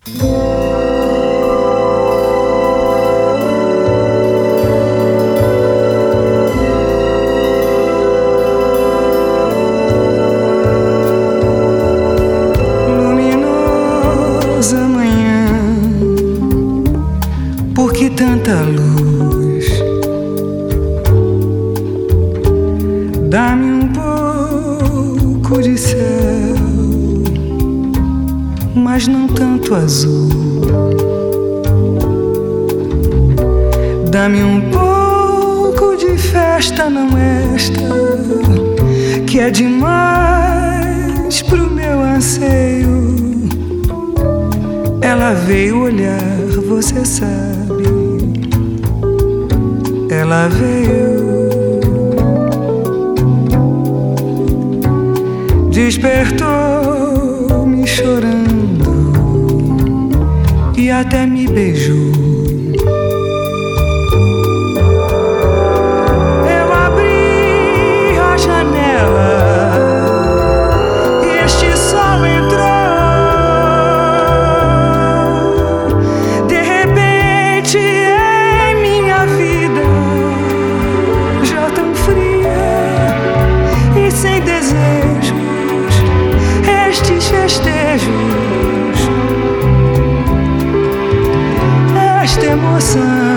Luminosa manhã, por que tanta luz? Dá-me um pouco de céu, mas não tanto azul. Dá-me um pouco de festa, não esta, que é demais pro meu anseio. Ela veio olhar, você sabe. Ela veio, despertou-me chorando e até me beijou. Eu abri a janela e este sol entrou. De repente em minha vida, já tão fria e sem desejo, estes festejos, esta emoção.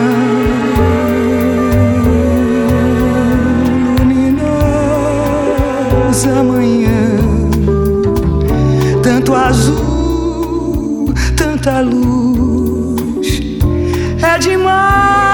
Luminosa manhã, tanto azul, tanta luz, é demais